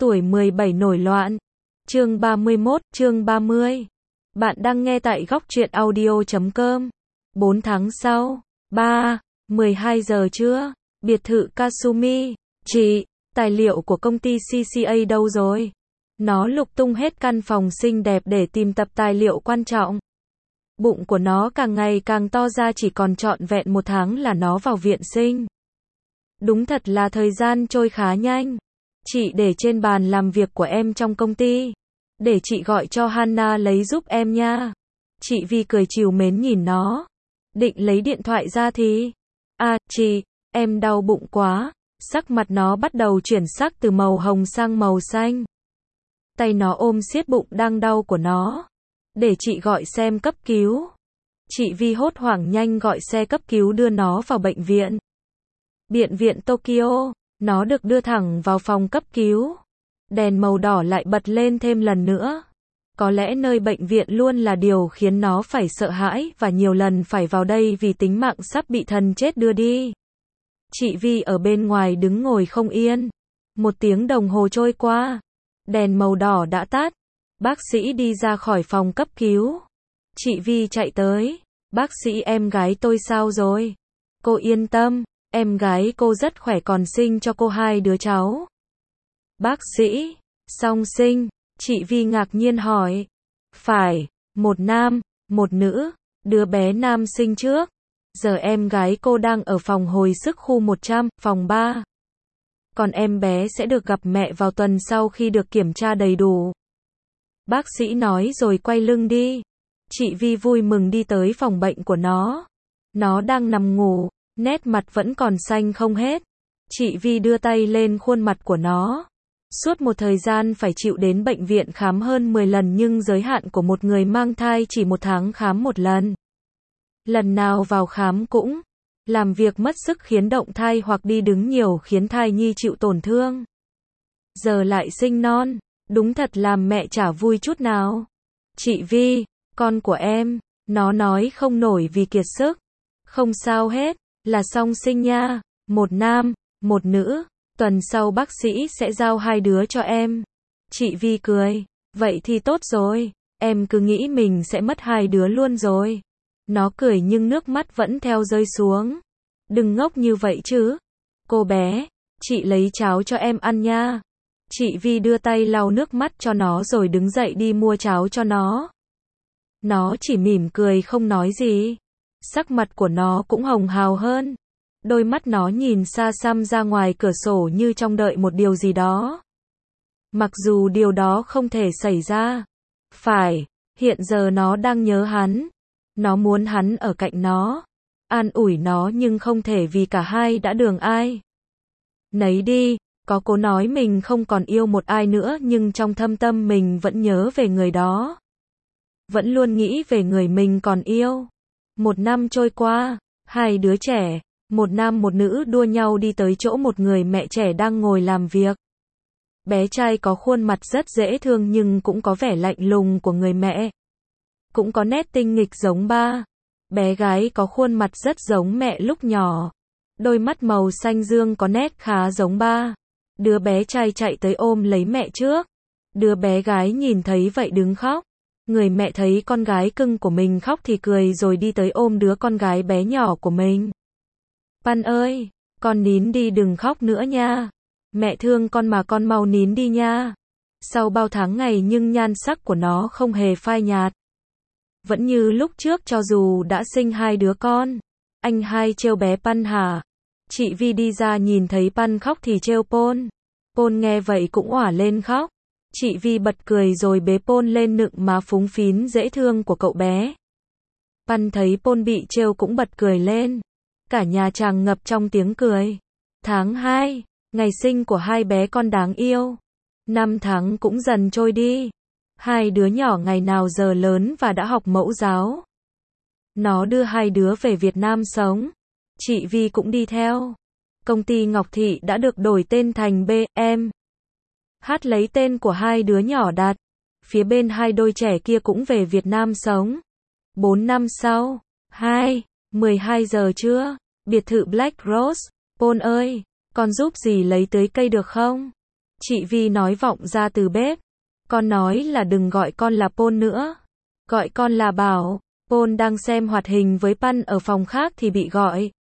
Tuổi 17 nổi loạn. Chương 31, chương 30. Bạn đang nghe tại góc truyện audio.com. 4 tháng sau. 12 giờ trưa. Biệt thự Kasumi. Chị, tài liệu của công ty CCA đâu rồi? Nó lục tung hết căn phòng xinh đẹp để tìm tập tài liệu quan trọng. Bụng của nó càng ngày càng to ra, chỉ còn trọn vẹn 1 tháng là nó vào viện sinh. Đúng thật là thời gian trôi khá nhanh. Chị để trên bàn làm việc của em trong công ty. Để chị gọi cho Hana lấy giúp em nha. Chị Vi cười trìu mến nhìn nó. Định lấy điện thoại ra thì... chị, em đau bụng quá. Sắc mặt nó bắt đầu chuyển sắc từ màu hồng sang màu xanh. Tay nó ôm siết bụng đang đau của nó. Để chị gọi xem cấp cứu. Chị Vi hốt hoảng nhanh gọi xe cấp cứu đưa nó vào bệnh viện. Bệnh viện Tokyo. Nó được đưa thẳng vào phòng cấp cứu. Đèn màu đỏ lại bật lên thêm lần nữa. Có lẽ nơi bệnh viện luôn là điều khiến nó phải sợ hãi và nhiều lần phải vào đây vì tính mạng sắp bị thần chết đưa đi. Chị Vi ở bên ngoài đứng ngồi không yên. 1 tiếng đồng hồ trôi qua. Đèn màu đỏ đã tắt. Bác sĩ đi ra khỏi phòng cấp cứu. Chị Vi chạy tới. Bác sĩ, em gái tôi sao rồi? Cô yên tâm. Em gái cô rất khỏe, còn sinh cho cô 2 đứa cháu. Bác sĩ, song sinh? Chị Vi ngạc nhiên hỏi. Phải, 1 nam, 1 nữ, đứa bé nam sinh trước. Giờ em gái cô đang ở phòng hồi sức khu 100, phòng 3. Còn em bé sẽ được gặp mẹ vào tuần sau khi được kiểm tra đầy đủ. Bác sĩ nói rồi quay lưng đi. Chị Vi vui mừng đi tới phòng bệnh của nó. Nó đang nằm ngủ. Nét mặt vẫn còn xanh không hết. Chị Vi đưa tay lên khuôn mặt của nó. Suốt một thời gian phải chịu đến bệnh viện khám hơn 10 lần, nhưng giới hạn của một người mang thai chỉ 1 tháng khám 1 lần. Lần nào vào khám cũng làm việc mất sức khiến động thai hoặc đi đứng nhiều khiến thai nhi chịu tổn thương. Giờ lại sinh non, đúng thật làm mẹ chả vui chút nào. Chị Vi, con của em, nó nói không nổi vì kiệt sức. Không sao hết. Là song sinh nha, 1 nam, 1 nữ, tuần sau bác sĩ sẽ giao 2 đứa cho em. Chị Vi cười, vậy thì tốt rồi, em cứ nghĩ mình sẽ mất 2 đứa luôn rồi. Nó cười nhưng nước mắt vẫn theo rơi xuống. Đừng ngốc như vậy chứ. Cô bé, chị lấy cháo cho em ăn nha. Chị Vi đưa tay lau nước mắt cho nó rồi đứng dậy đi mua cháo cho nó. Nó chỉ mỉm cười không nói gì. Sắc mặt của nó cũng hồng hào hơn. Đôi mắt nó nhìn xa xăm ra ngoài cửa sổ như trông đợi một điều gì đó. Mặc dù điều đó không thể xảy ra. Phải, hiện giờ nó đang nhớ hắn. Nó muốn hắn ở cạnh nó. An ủi nó nhưng không thể vì cả hai đã đường ai nấy đi. Có cố nói mình không còn yêu một ai nữa, nhưng trong thâm tâm mình vẫn nhớ về người đó. Vẫn luôn nghĩ về người mình còn yêu. 1 năm trôi qua, 2 đứa trẻ, 1 nam 1 nữ đua nhau đi tới chỗ một người mẹ trẻ đang ngồi làm việc. Bé trai có khuôn mặt rất dễ thương nhưng cũng có vẻ lạnh lùng của người mẹ. Cũng có nét tinh nghịch giống ba. Bé gái có khuôn mặt rất giống mẹ lúc nhỏ. Đôi mắt màu xanh dương có nét khá giống ba. Đứa bé trai chạy tới ôm lấy mẹ trước. Đứa bé gái nhìn thấy vậy đứng khóc. Người mẹ thấy con gái cưng của mình khóc thì cười rồi đi tới ôm đứa con gái bé nhỏ của mình. Pan ơi, con nín đi, đừng khóc nữa nha. Mẹ thương con mà, con mau nín đi nha. Sau bao tháng ngày nhưng nhan sắc của nó không hề phai nhạt. Vẫn như lúc trước cho dù đã sinh 2 đứa con. Anh hai trêu bé Pan hả? Chị Vi đi ra nhìn thấy Pan khóc thì trêu Pôn. Pôn nghe vậy cũng òa lên khóc. Chị Vi bật cười rồi bế Pôn lên nựng má phúng phín dễ thương của cậu bé. Pan thấy Pôn bị trêu cũng bật cười lên. Cả nhà tràn ngập trong tiếng cười. Tháng 2, ngày sinh của 2 bé con đáng yêu. 5 tháng cũng dần trôi đi. 2 đứa nhỏ ngày nào giờ lớn và đã học mẫu giáo. Nó đưa 2 đứa về Việt Nam sống. Chị Vi cũng đi theo. Công ty Ngọc Thị đã được đổi tên thành BM. Hát lấy tên của 2 đứa nhỏ đặt. Phía bên 2 đôi trẻ kia cũng về Việt Nam sống. 4 năm sau. 12 giờ trưa. Biệt thự Black Rose. Pôn ơi, con giúp dì lấy tưới cây được không? Chị Vi nói vọng ra từ bếp. Con nói là đừng gọi con là Pôn nữa. Gọi con là Bảo. Pôn đang xem hoạt hình với Pan ở phòng khác thì bị gọi.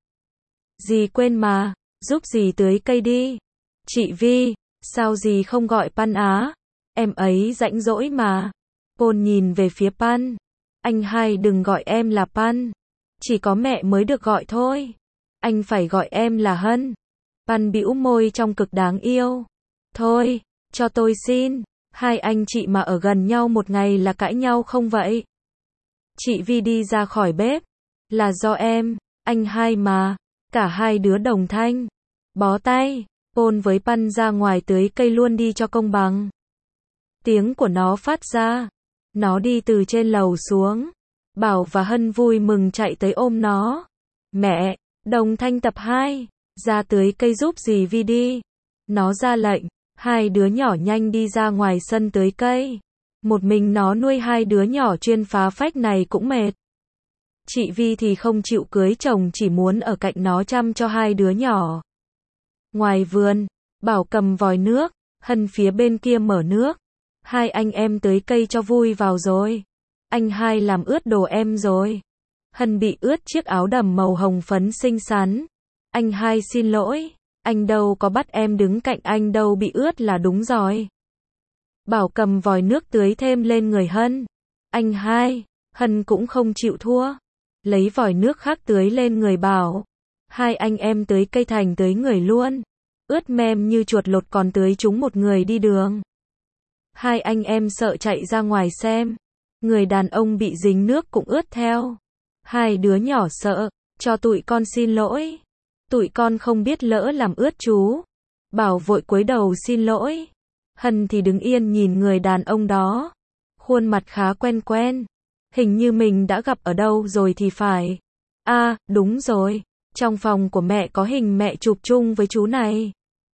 Dì quên mà, giúp dì tưới cây đi. Chị Vi, sao dì không gọi Pan á? Em ấy rảnh rỗi mà. Pôn nhìn về phía Pan. Anh hai đừng gọi em là Pan. Chỉ có mẹ mới được gọi thôi. Anh phải gọi em là Hân. Pan bĩu môi trong cực đáng yêu. Thôi, cho tôi xin. Hai anh chị mà ở gần nhau một ngày là cãi nhau không vậy? Chị Vi đi ra khỏi bếp. Là do em, anh hai mà. Cả hai đứa đồng thanh. Bó tay. Pôn với Pan ra ngoài tưới cây luôn đi cho công bằng. Tiếng của nó phát ra. Nó đi từ trên lầu xuống. Bảo và Hân vui mừng chạy tới ôm nó. Mẹ, đồng thanh tập 2. Ra tưới cây giúp dì Vi đi. Nó ra lệnh. Hai đứa nhỏ nhanh đi ra ngoài sân tưới cây. Một mình nó nuôi hai đứa nhỏ chuyên phá phách này cũng mệt. Chị Vi thì không chịu cưới chồng, chỉ muốn ở cạnh nó chăm cho hai đứa nhỏ. Ngoài vườn, Bảo cầm vòi nước, Hân phía bên kia mở nước. Hai anh em tưới cây cho vui vào rồi. Anh hai làm ướt đồ em rồi. Hân bị ướt chiếc áo đầm màu hồng phấn xinh xắn. Anh hai xin lỗi, anh đâu có bắt em đứng cạnh anh đâu, bị ướt là đúng rồi. Bảo cầm vòi nước tưới thêm lên người Hân. Anh hai, Hân cũng không chịu thua. Lấy vòi nước khác tưới lên người Bảo. Hai anh em tưới cây thành tưới người luôn. Ướt mem như chuột lột còn tưới chúng một người đi đường. Hai anh em sợ chạy ra ngoài xem. Người đàn ông bị dính nước cũng ướt theo. Hai đứa nhỏ sợ, cho tụi con xin lỗi. Tụi con không biết lỡ làm ướt chú. Bảo vội cúi đầu xin lỗi. Hân thì đứng yên nhìn người đàn ông đó. Khuôn mặt khá quen quen. Hình như mình đã gặp ở đâu rồi thì phải. À, đúng rồi. Trong phòng của mẹ có hình mẹ chụp chung với chú này.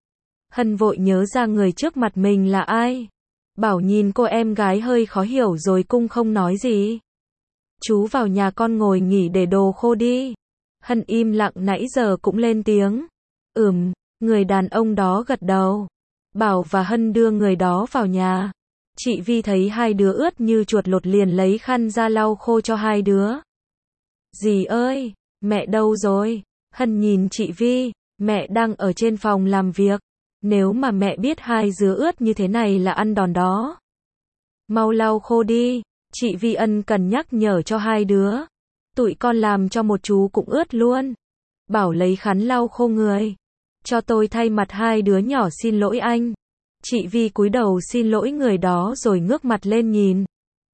Hân vội nhớ ra người trước mặt mình là ai. Bảo nhìn cô em gái hơi khó hiểu rồi cung không nói gì. Chú vào nhà con ngồi nghỉ để đồ khô đi. Hân im lặng nãy giờ cũng lên tiếng. Người đàn ông đó gật đầu. Bảo và Hân đưa người đó vào nhà. Chị Vi thấy hai đứa ướt như chuột lột liền lấy khăn ra lau khô cho hai đứa. Dì ơi, mẹ đâu rồi? Hân nhìn chị Vi, mẹ đang ở trên phòng làm việc. Nếu mà mẹ biết hai đứa ướt như thế này là ăn đòn đó. Mau lau khô đi, chị Vi ân cần nhắc nhở cho hai đứa. Tụi con làm cho một chú cũng ướt luôn. Bảo lấy khăn lau khô người. Cho tôi thay mặt hai đứa nhỏ xin lỗi anh. Chị Vi cúi đầu xin lỗi người đó rồi ngước mặt lên nhìn.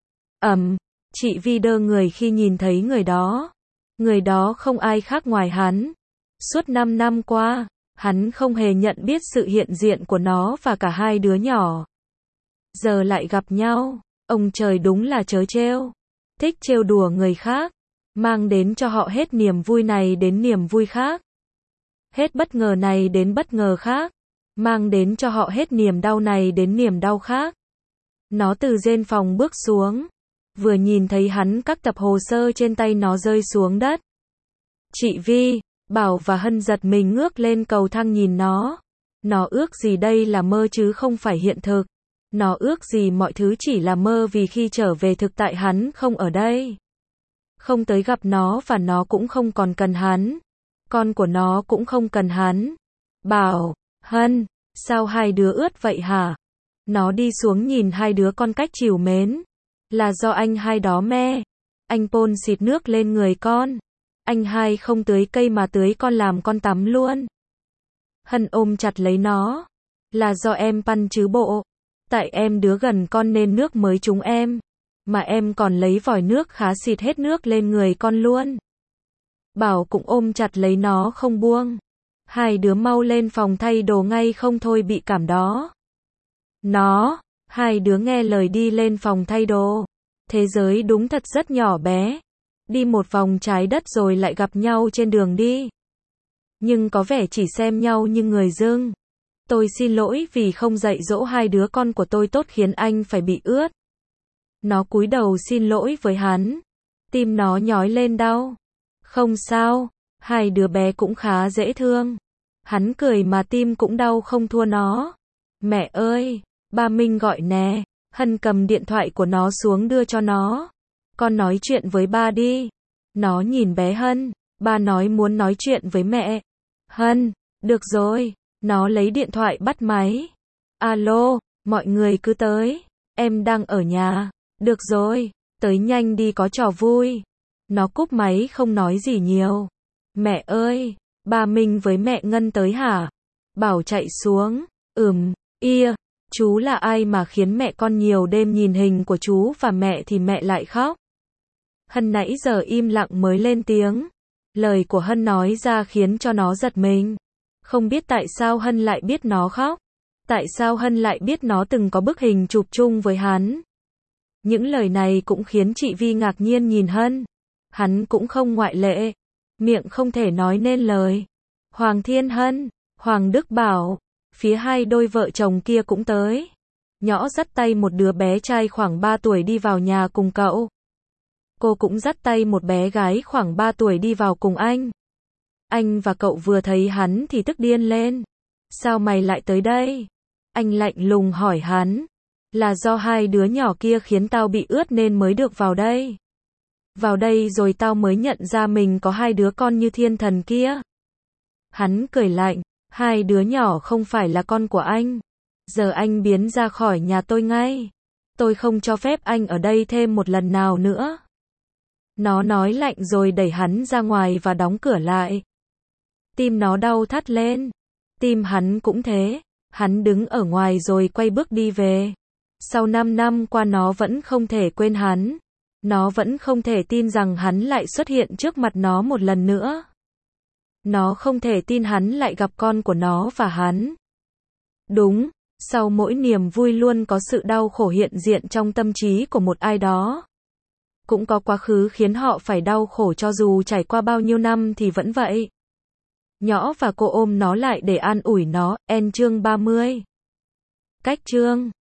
Chị Vi đơ người khi nhìn thấy người đó. Người đó không ai khác ngoài hắn. Suốt 5 năm qua, hắn không hề nhận biết sự hiện diện của nó và cả hai đứa nhỏ. Giờ lại gặp nhau, ông trời đúng là trớ trêu. Thích trêu đùa người khác, mang đến cho họ hết niềm vui này đến niềm vui khác. Hết bất ngờ này đến bất ngờ khác. Mang đến cho họ hết niềm đau này đến niềm đau khác. Nó từ trên phòng bước xuống. Vừa nhìn thấy hắn, các tập hồ sơ trên tay nó rơi xuống đất. Chị Vi, Bảo và Hân giật mình ngước lên cầu thang nhìn nó. Nó ước gì đây là mơ chứ không phải hiện thực. Nó ước gì mọi thứ chỉ là mơ vì khi trở về thực tại hắn không ở đây. Không tới gặp nó và nó cũng không còn cần hắn. Con của nó cũng không cần hắn. Bảo, Hân, sao hai đứa ướt vậy hả? Nó đi xuống nhìn hai đứa con cách trìu mến. Là do anh hai đó me. Anh Pôn xịt nước lên người con. Anh hai không tưới cây mà tưới con làm con tắm luôn. Hân ôm chặt lấy nó. Là do em Pan chứ bộ. Tại em đứa gần con nên nước mới trúng em. Mà em còn lấy vòi nước khá xịt hết nước lên người con luôn. Bảo cũng ôm chặt lấy nó không buông. Hai đứa mau lên phòng thay đồ ngay không thôi bị cảm đó. Hai đứa nghe lời đi lên phòng thay đồ. Thế giới đúng thật rất nhỏ bé. Đi một vòng trái đất rồi lại gặp nhau trên đường đi. Nhưng có vẻ chỉ xem nhau như người dưng. Tôi xin lỗi vì không dạy dỗ hai đứa con của tôi tốt khiến anh phải bị ướt. Nó cúi đầu xin lỗi với hắn. Tim nó nhói lên đau. Không sao, hai đứa bé cũng khá dễ thương. Hắn cười mà tim cũng đau không thua nó. Mẹ ơi, ba Minh gọi nè. Hân cầm điện thoại của nó xuống đưa cho nó. Con nói chuyện với ba đi. Nó nhìn bé Hân. Ba nói muốn nói chuyện với mẹ. Hân, được rồi. Nó lấy điện thoại bắt máy. Alo, mọi người cứ tới. Em đang ở nhà. Được rồi, tới nhanh đi có trò vui. Nó cúp máy không nói gì nhiều. Mẹ ơi, ba Minh với mẹ Ngân tới hả? Bảo chạy xuống. Ia, chú là ai mà khiến mẹ con nhiều đêm nhìn hình của chú và mẹ thì mẹ lại khóc? Hân nãy giờ im lặng mới lên tiếng. Lời của Hân nói ra khiến cho nó giật mình. Không biết tại sao Hân lại biết nó khóc. Tại sao Hân lại biết nó từng có bức hình chụp chung với hắn. Những lời này cũng khiến chị Vi ngạc nhiên nhìn Hân. Hắn cũng không ngoại lệ. Miệng không thể nói nên lời. Hoàng Thiên Hân, Hoàng Đức Bảo, phía hai đôi vợ chồng kia cũng tới. Nhõ dắt tay một đứa bé trai khoảng 3 tuổi đi vào nhà cùng cậu. Cô cũng dắt tay một bé gái khoảng 3 tuổi đi vào cùng anh. Anh và cậu vừa thấy hắn thì tức điên lên. Sao mày lại tới đây? Anh lạnh lùng hỏi hắn. Là do hai đứa nhỏ kia khiến tao bị ướt nên mới được vào đây. Vào đây rồi tao mới nhận ra mình có hai đứa con như thiên thần kia. Hắn cười lạnh. Hai đứa nhỏ không phải là con của anh. Giờ anh biến ra khỏi nhà tôi ngay. Tôi không cho phép anh ở đây thêm một lần nào nữa. Nó nói lạnh rồi đẩy hắn ra ngoài và đóng cửa lại. Tim nó đau thắt lên. Tim hắn cũng thế. Hắn đứng ở ngoài rồi quay bước đi về. Sau 5 năm qua nó vẫn không thể quên hắn. Nó vẫn không thể tin rằng hắn lại xuất hiện trước mặt nó một lần nữa. Nó không thể tin hắn lại gặp con của nó và hắn. Đúng, sau mỗi niềm vui luôn có sự đau khổ hiện diện trong tâm trí của một ai đó. Cũng có quá khứ khiến họ phải đau khổ cho dù trải qua bao nhiêu năm thì vẫn vậy. Nhõ và cô ôm nó lại để an ủi nó. Chương 30. Cách chương